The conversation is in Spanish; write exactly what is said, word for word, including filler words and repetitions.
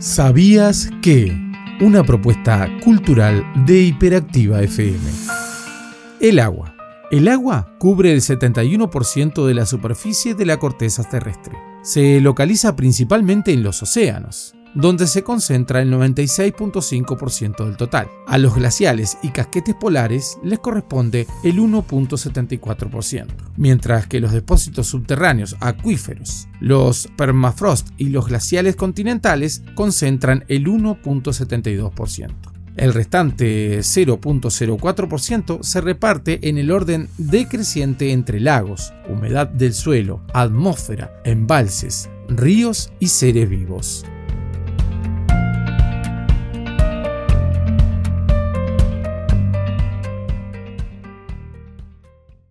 ¿Sabías que? Una propuesta cultural de Hiperactiva F M. El agua. El agua cubre el setenta y uno por ciento de la superficie de la corteza terrestre. Se localiza principalmente en los océanos, donde se concentra el noventa y seis punto cinco por ciento del total. A los glaciales y casquetes polares les corresponde el uno punto setenta y cuatro por ciento, mientras que los depósitos subterráneos acuíferos, los permafrost y los glaciales continentales concentran el uno punto setenta y dos por ciento. El restante cero punto cero cuatro por ciento se reparte en el orden decreciente entre lagos, humedad del suelo, atmósfera, embalses, ríos y seres vivos.